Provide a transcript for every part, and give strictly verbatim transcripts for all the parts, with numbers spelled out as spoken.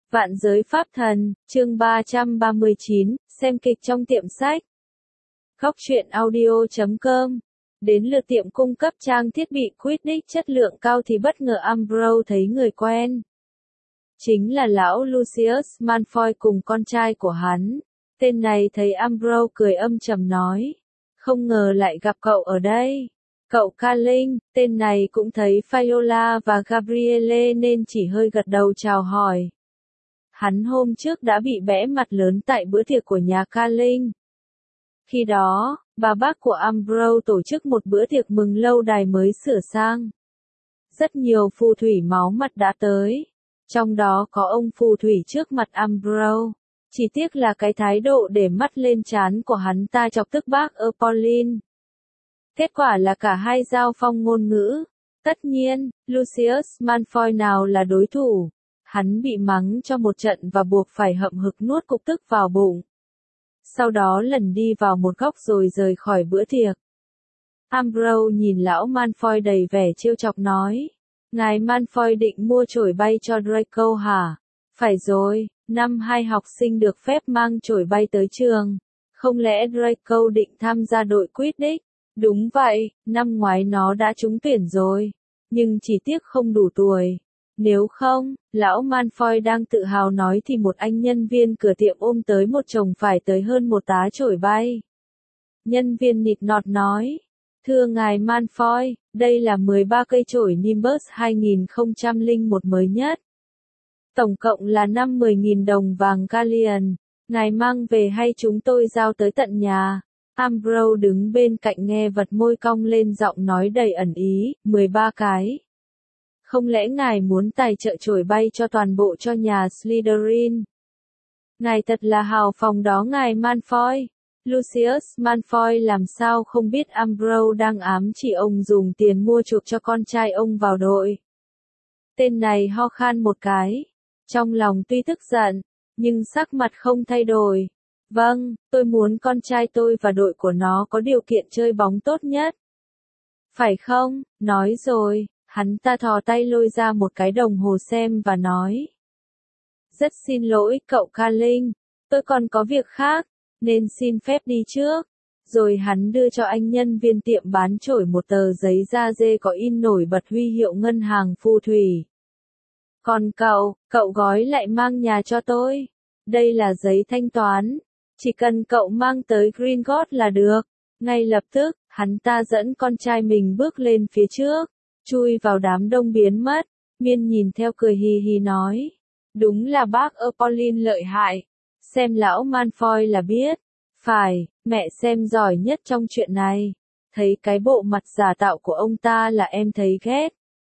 Vạn giới pháp thần, chương ba trăm ba mươi chín, xem kịch trong tiệm sách. Góc truyện audio chấm com. Đến lượt tiệm cung cấp trang thiết bị Quidditch chất lượng cao thì bất ngờ Umbridge thấy người quen. Chính là lão Lucius Malfoy cùng con trai của hắn. Tên này thấy Umbridge cười âm trầm nói. Không ngờ lại gặp cậu ở đây. Cậu Carling, tên này cũng thấy Viola và Gabrielle nên chỉ hơi gật đầu chào hỏi. Hắn hôm trước đã bị bẽ mặt lớn tại bữa tiệc của nhà Carling. Khi đó, bà bác của Umbridge tổ chức một bữa tiệc mừng lâu đài mới sửa sang. Rất nhiều phù thủy máu mặt đã tới. Trong đó có ông phù thủy trước mặt Umbridge. Chỉ tiếc là cái thái độ để mắt lên trán của hắn ta chọc tức bác ơ Pauline. Kết quả là cả hai giao phong ngôn ngữ. Tất nhiên, Lucius Malfoy nào là đối thủ. Hắn bị mắng cho một trận và buộc phải hậm hực nuốt cục tức vào bụng. Sau đó lần đi vào một góc rồi rời khỏi bữa tiệc. Umbridge nhìn lão Malfoy đầy vẻ trêu chọc nói. Ngài Malfoy định mua chổi bay cho Draco hả? Phải rồi, năm hai học sinh được phép mang chổi bay tới trường. Không lẽ Draco định tham gia đội Quidditch? Đúng vậy, năm ngoái nó đã trúng tuyển rồi. Nhưng chỉ tiếc không đủ tuổi. Nếu không, lão Malfoy đang tự hào nói thì một anh nhân viên cửa tiệm ôm tới một chồng phải tới hơn một tá chổi bay. Nhân viên nịt nọt nói, thưa ngài Malfoy, đây là mười ba cây chổi Nimbus hai không không một mới nhất. Tổng cộng là năm mươi nghìn đồng vàng Galleon, ngài mang về hay chúng tôi giao tới tận nhà. Umbridge đứng bên cạnh nghe vật môi cong lên giọng nói đầy ẩn ý, mười ba cái. Không lẽ ngài muốn tài trợ chổi bay cho toàn bộ cho nhà Slytherin? Ngài thật là hào phóng đó ngài Malfoy. Lucius Malfoy làm sao không biết Umbridge đang ám chỉ ông dùng tiền mua chuộc cho con trai ông vào đội. Tên này ho khan một cái. Trong lòng tuy tức giận, nhưng sắc mặt không thay đổi. Vâng, tôi muốn con trai tôi và đội của nó có điều kiện chơi bóng tốt nhất. Phải không? Nói rồi. Hắn ta thò tay lôi ra một cái đồng hồ xem và nói. Rất xin lỗi cậu Carling, tôi còn có việc khác, nên xin phép đi trước. Rồi hắn đưa cho anh nhân viên tiệm bán chổi một tờ giấy da dê có in nổi bật huy hiệu ngân hàng phù thủy. Còn cậu, cậu gói lại mang nhà cho tôi. Đây là giấy thanh toán. Chỉ cần cậu mang tới Gringotts là được. Ngay lập tức, hắn ta dẫn con trai mình bước lên phía trước. Chui vào đám đông biến mất, Miên nhìn theo cười hì hì nói. Đúng là bác ơ Pauline lợi hại. Xem lão Malfoy là biết. Phải, mẹ xem giỏi nhất trong chuyện này. Thấy cái bộ mặt giả tạo của ông ta là em thấy ghét.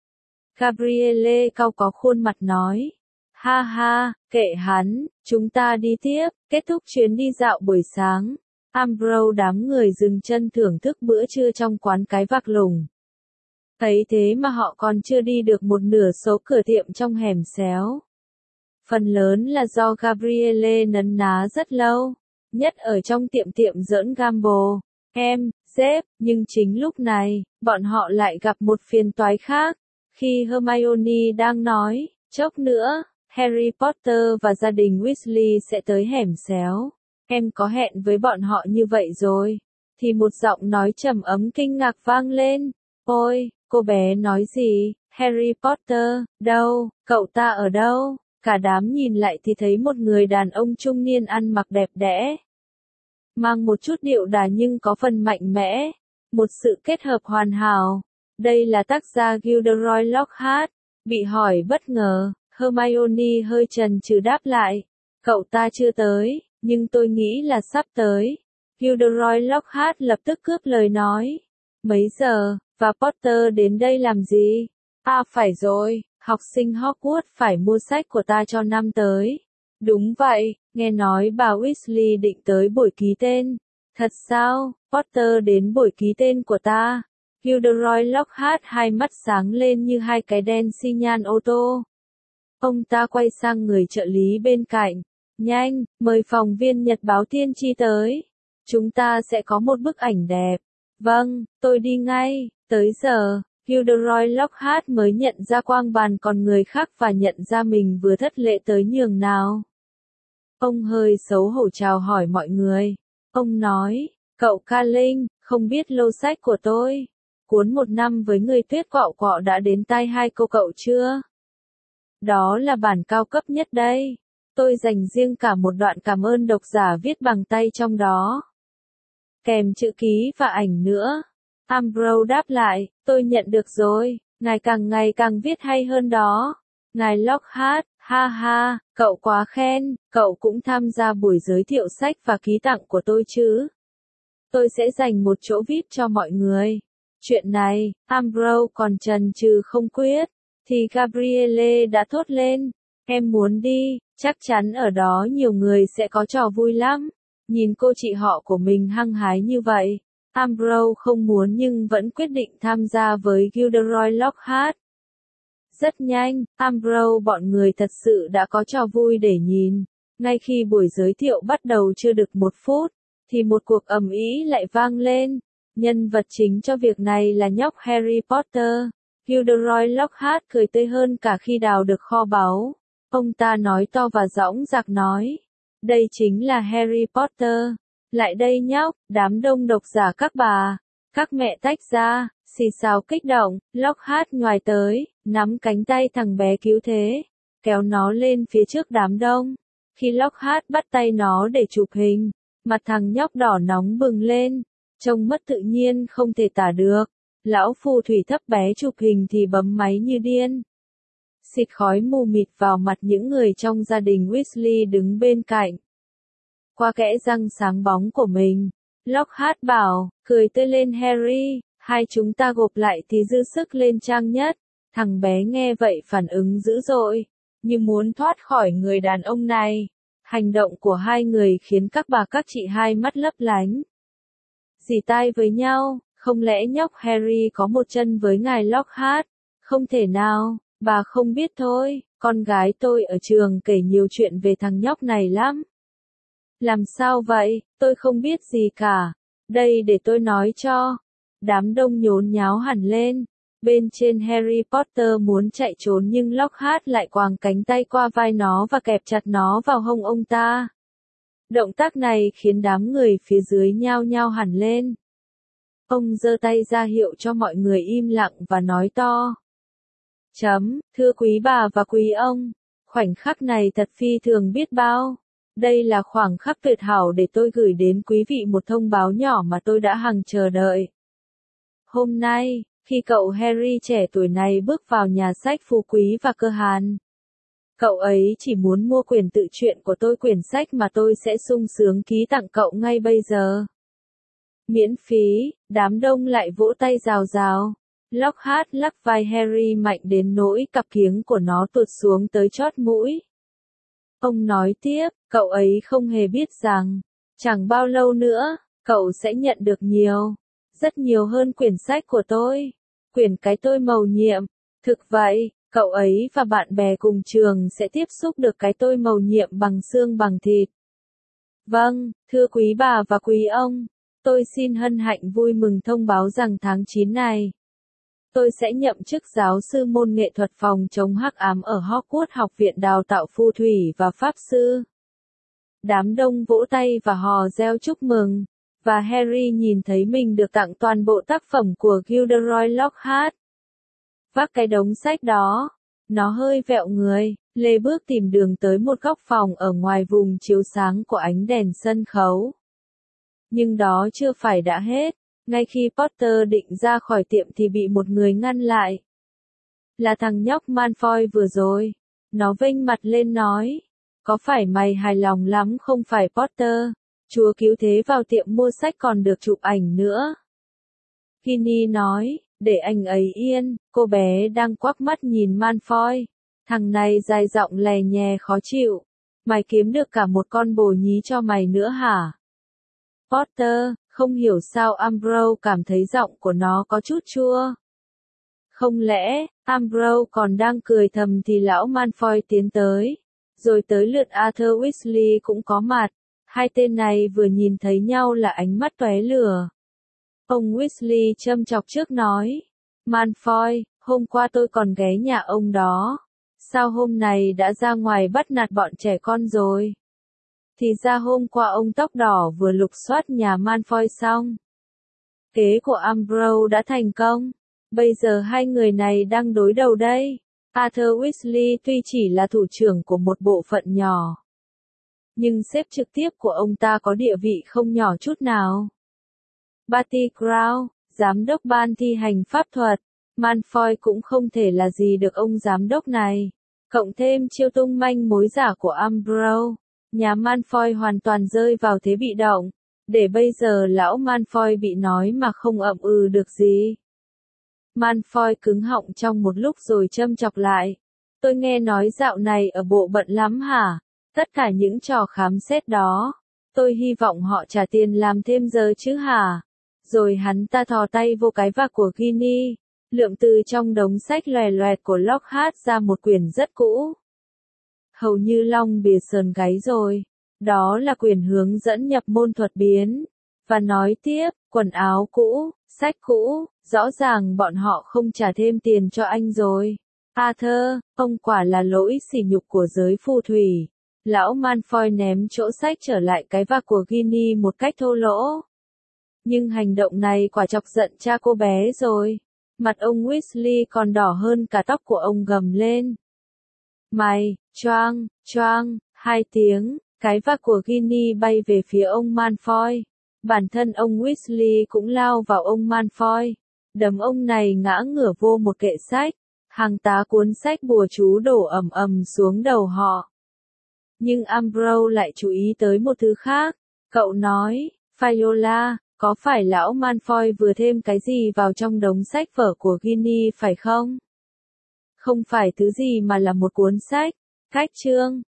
Gabrielle cau có khuôn mặt nói. Ha ha, kệ hắn, chúng ta đi tiếp, kết thúc chuyến đi dạo buổi sáng. Umbridge đám người dừng chân thưởng thức bữa trưa trong quán cái vạc lùng. Thấy thế mà họ còn chưa đi được một nửa số cửa tiệm trong hẻm xéo. Phần lớn là do Gabrielle nấn ná rất lâu, nhất ở trong tiệm tiệm giỡn Gamble, em, dép, nhưng chính lúc này, bọn họ lại gặp một phiền toái khác. Khi Hermione đang nói, chốc nữa, Harry Potter và gia đình Weasley sẽ tới hẻm xéo. Em có hẹn với bọn họ như vậy rồi. Thì một giọng nói trầm ấm kinh ngạc vang lên. Ôi, cô bé nói gì? Harry Potter, đâu? Cậu ta ở đâu? Cả đám nhìn lại thì thấy một người đàn ông trung niên ăn mặc đẹp đẽ. Mang một chút điệu đà nhưng có phần mạnh mẽ. Một sự kết hợp hoàn hảo. Đây là tác giả Gilderoy Lockhart. Bị hỏi bất ngờ, Hermione hơi chần chừ đáp lại. Cậu ta chưa tới, nhưng tôi nghĩ là sắp tới. Gilderoy Lockhart lập tức cướp lời nói. Mấy giờ? Và Potter đến đây làm gì? À phải rồi, học sinh Hogwarts phải mua sách của ta cho năm tới. Đúng vậy, nghe nói bà Weasley định tới buổi ký tên. Thật sao? Potter đến buổi ký tên của ta. Gilderoy Lockhart hai mắt sáng lên như hai cái đèn xi nhan ô tô. Ông ta quay sang người trợ lý bên cạnh. Nhanh, mời phóng viên nhật báo tiên tri tới. Chúng ta sẽ có một bức ảnh đẹp. Vâng, tôi đi ngay. Tới giờ, Gilderoy Lockhart mới nhận ra quang bàn còn người khác và nhận ra mình vừa thất lễ tới nhường nào. Ông hơi xấu hổ chào hỏi mọi người. Ông nói, cậu Carling, không biết lô sách của tôi. Cuốn một năm với người tuyết quạo quọ đã đến tai hai cô cậu chưa? Đó là bản cao cấp nhất đây. Tôi dành riêng cả một đoạn cảm ơn độc giả viết bằng tay trong đó. Kèm chữ ký và ảnh nữa. Ambrose đáp lại, tôi nhận được rồi, ngài càng ngày càng viết hay hơn đó. Ngài Lockhart, ha ha, cậu quá khen, cậu cũng tham gia buổi giới thiệu sách và ký tặng của tôi chứ. Tôi sẽ dành một chỗ vi ai pi cho mọi người. Chuyện này, Ambrose còn chần chừ không quyết, thì Gabrielle đã thốt lên, em muốn đi, chắc chắn ở đó nhiều người sẽ có trò vui lắm. Nhìn cô chị họ của mình hăng hái như vậy, Ambrose không muốn nhưng vẫn quyết định tham gia với Gilderoy Lockhart. Rất nhanh, Ambrose bọn người thật sự đã có trò vui để nhìn. Ngay khi buổi giới thiệu bắt đầu chưa được một phút, thì một cuộc ầm ĩ lại vang lên. Nhân vật chính cho việc này là nhóc Harry Potter. Gilderoy Lockhart cười tươi hơn cả khi đào được kho báu. Ông ta nói to và dõng dạc nói, đây chính là Harry Potter. Lại đây nhóc, đám đông độc giả các bà, các mẹ tách ra, xì xào kích động, Lockhart nhoài tới, nắm cánh tay thằng bé cứu thế, kéo nó lên phía trước đám đông. Khi Lockhart bắt tay nó để chụp hình, mặt thằng nhóc đỏ nóng bừng lên, trông mất tự nhiên không thể tả được. Lão phù thủy thấp bé chụp hình thì bấm máy như điên. Xịt khói mù mịt vào mặt những người trong gia đình Weasley đứng bên cạnh. Qua kẽ răng sáng bóng của mình, Lockhart bảo, cười tươi lên Harry, hai chúng ta gộp lại thì dư sức lên trang nhất. Thằng bé nghe vậy phản ứng dữ dội, như muốn thoát khỏi người đàn ông này. Hành động của hai người khiến các bà các chị hai mắt lấp lánh. Dì tai với nhau, không lẽ nhóc Harry có một chân với ngài Lockhart? Không thể nào, bà không biết thôi, con gái tôi ở trường kể nhiều chuyện về thằng nhóc này lắm. Làm sao vậy, tôi không biết gì cả. Đây để tôi nói cho. Đám đông nhốn nháo hẳn lên. Bên trên Harry Potter muốn chạy trốn nhưng Lockhart lại quàng cánh tay qua vai nó và kẹp chặt nó vào hông ông ta. Động tác này khiến đám người phía dưới nhao nhao hẳn lên. Ông giơ tay ra hiệu cho mọi người im lặng và nói to. Chấm, thưa quý bà và quý ông, khoảnh khắc này thật phi thường biết bao. Đây là khoảng khắc tuyệt hảo để tôi gửi đến quý vị một thông báo nhỏ mà tôi đã hằng chờ đợi. Hôm nay, khi cậu Harry trẻ tuổi này bước vào nhà sách phú quý và cơ hàn, cậu ấy chỉ muốn mua quyển tự truyện của tôi, quyển sách mà tôi sẽ sung sướng ký tặng cậu ngay bây giờ. Miễn phí, đám đông lại vỗ tay rào rào. Lockhart lắc vai Harry mạnh đến nỗi cặp kiếng của nó tuột xuống tới chót mũi. Ông nói tiếp, cậu ấy không hề biết rằng, chẳng bao lâu nữa, cậu sẽ nhận được nhiều, rất nhiều hơn quyển sách của tôi, quyển cái tôi mầu nhiệm. Thực vậy, cậu ấy và bạn bè cùng trường sẽ tiếp xúc được cái tôi mầu nhiệm bằng xương bằng thịt. Vâng, thưa quý bà và quý ông, tôi xin hân hạnh vui mừng thông báo rằng tháng chín này, tôi sẽ nhậm chức giáo sư môn nghệ thuật phòng chống hắc ám ở Hogwarts Học viện Đào tạo Phù thủy và Pháp sư. Đám đông vỗ tay và hò reo chúc mừng, và Harry nhìn thấy mình được tặng toàn bộ tác phẩm của Gilderoy Lockhart. Vác cái đống sách đó, nó hơi vẹo người, lê bước tìm đường tới một góc phòng ở ngoài vùng chiếu sáng của ánh đèn sân khấu. Nhưng đó chưa phải đã hết. Ngay khi Potter định ra khỏi tiệm thì bị một người ngăn lại. Là thằng nhóc Malfoy vừa rồi. Nó vênh mặt lên nói. Có phải mày hài lòng lắm không phải Potter? Chúa cứu thế vào tiệm mua sách còn được chụp ảnh nữa. Ginny nói, để anh ấy yên, cô bé đang quắc mắt nhìn Malfoy. Thằng này dài giọng lè nhè khó chịu. Mày kiếm được cả một con bồ nhí cho mày nữa hả? Potter, không hiểu sao Ambrose cảm thấy giọng của nó có chút chua. Không lẽ, Ambrose còn đang cười thầm thì lão Malfoy tiến tới. Rồi tới lượt Arthur Weasley cũng có mặt. Hai tên này vừa nhìn thấy nhau là ánh mắt tóe lửa. Ông Weasley châm chọc trước nói. Malfoy, hôm qua tôi còn ghé nhà ông đó. Sao hôm này đã ra ngoài bắt nạt bọn trẻ con rồi? Thì ra hôm qua ông tóc đỏ vừa lục soát nhà Malfoy xong. Kế của Umbridge đã thành công. Bây giờ hai người này đang đối đầu đây. Arthur Weasley tuy chỉ là thủ trưởng của một bộ phận nhỏ, nhưng sếp trực tiếp của ông ta có địa vị không nhỏ chút nào. Barty Crouch, giám đốc ban thi hành pháp thuật. Malfoy cũng không thể là gì được ông giám đốc này. Cộng thêm chiêu tung manh mối giả của Umbridge, nhà Malfoy hoàn toàn rơi vào thế bị động. Để bây giờ lão Malfoy bị nói mà không ậm ừ được gì. Malfoy cứng họng trong một lúc rồi châm chọc lại. Tôi nghe nói dạo này ở bộ bận lắm hả? Tất cả những trò khám xét đó. Tôi hy vọng họ trả tiền làm thêm giờ chứ hả? Rồi hắn ta thò tay vô cái vạc của Ginny, lượm từ trong đống sách loè loẹt của Lockhart ra một quyển rất cũ. Hầu như long bìa sờn gáy rồi. Đó là quyển hướng dẫn nhập môn thuật biến. Và nói tiếp, quần áo cũ, sách cũ, rõ ràng bọn họ không trả thêm tiền cho anh rồi. Arthur, ông quả là lỗi sỉ nhục của giới phù thủy. Lão Malfoy ném chỗ sách trở lại cái vạc của Ginny một cách thô lỗ. Nhưng hành động này quả chọc giận cha cô bé rồi. Mặt ông Weasley còn đỏ hơn cả tóc của ông, gầm lên. Mày, choang, choang, hai tiếng, cái vạc của Ginny bay về phía ông Malfoy. Bản thân ông Weasley cũng lao vào ông Malfoy. Đấm ông này ngã ngửa vô một kệ sách. Hàng tá cuốn sách bùa chú đổ ầm ầm xuống đầu họ. Nhưng Umbridge lại chú ý tới một thứ khác. Cậu nói, Viola, có phải lão Malfoy vừa thêm cái gì vào trong đống sách vở của Ginny phải không? Không phải thứ gì mà là một cuốn sách. Cách chương,